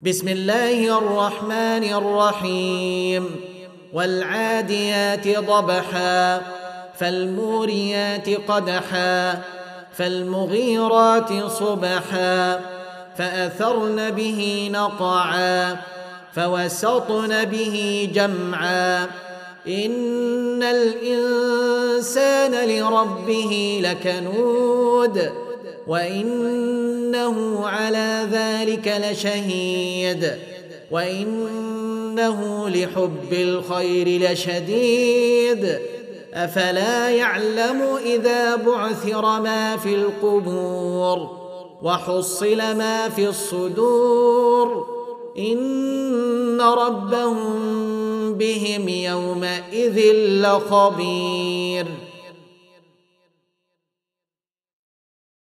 بسم الله الرحمن الرحيم والعاديات ضبحا فالموريات قدحا فالمغيرات صبحا فأثرن به نقعا فوسطن به جمعا إن الإنسان لربه لكنود وإنه على ذلك لشهيد وإنه لحب الخير لشديد أفلا يعلم إذا بعثر ما في القبور وحصل ما في الصدور إن ربهم بهم يومئذ لخبير.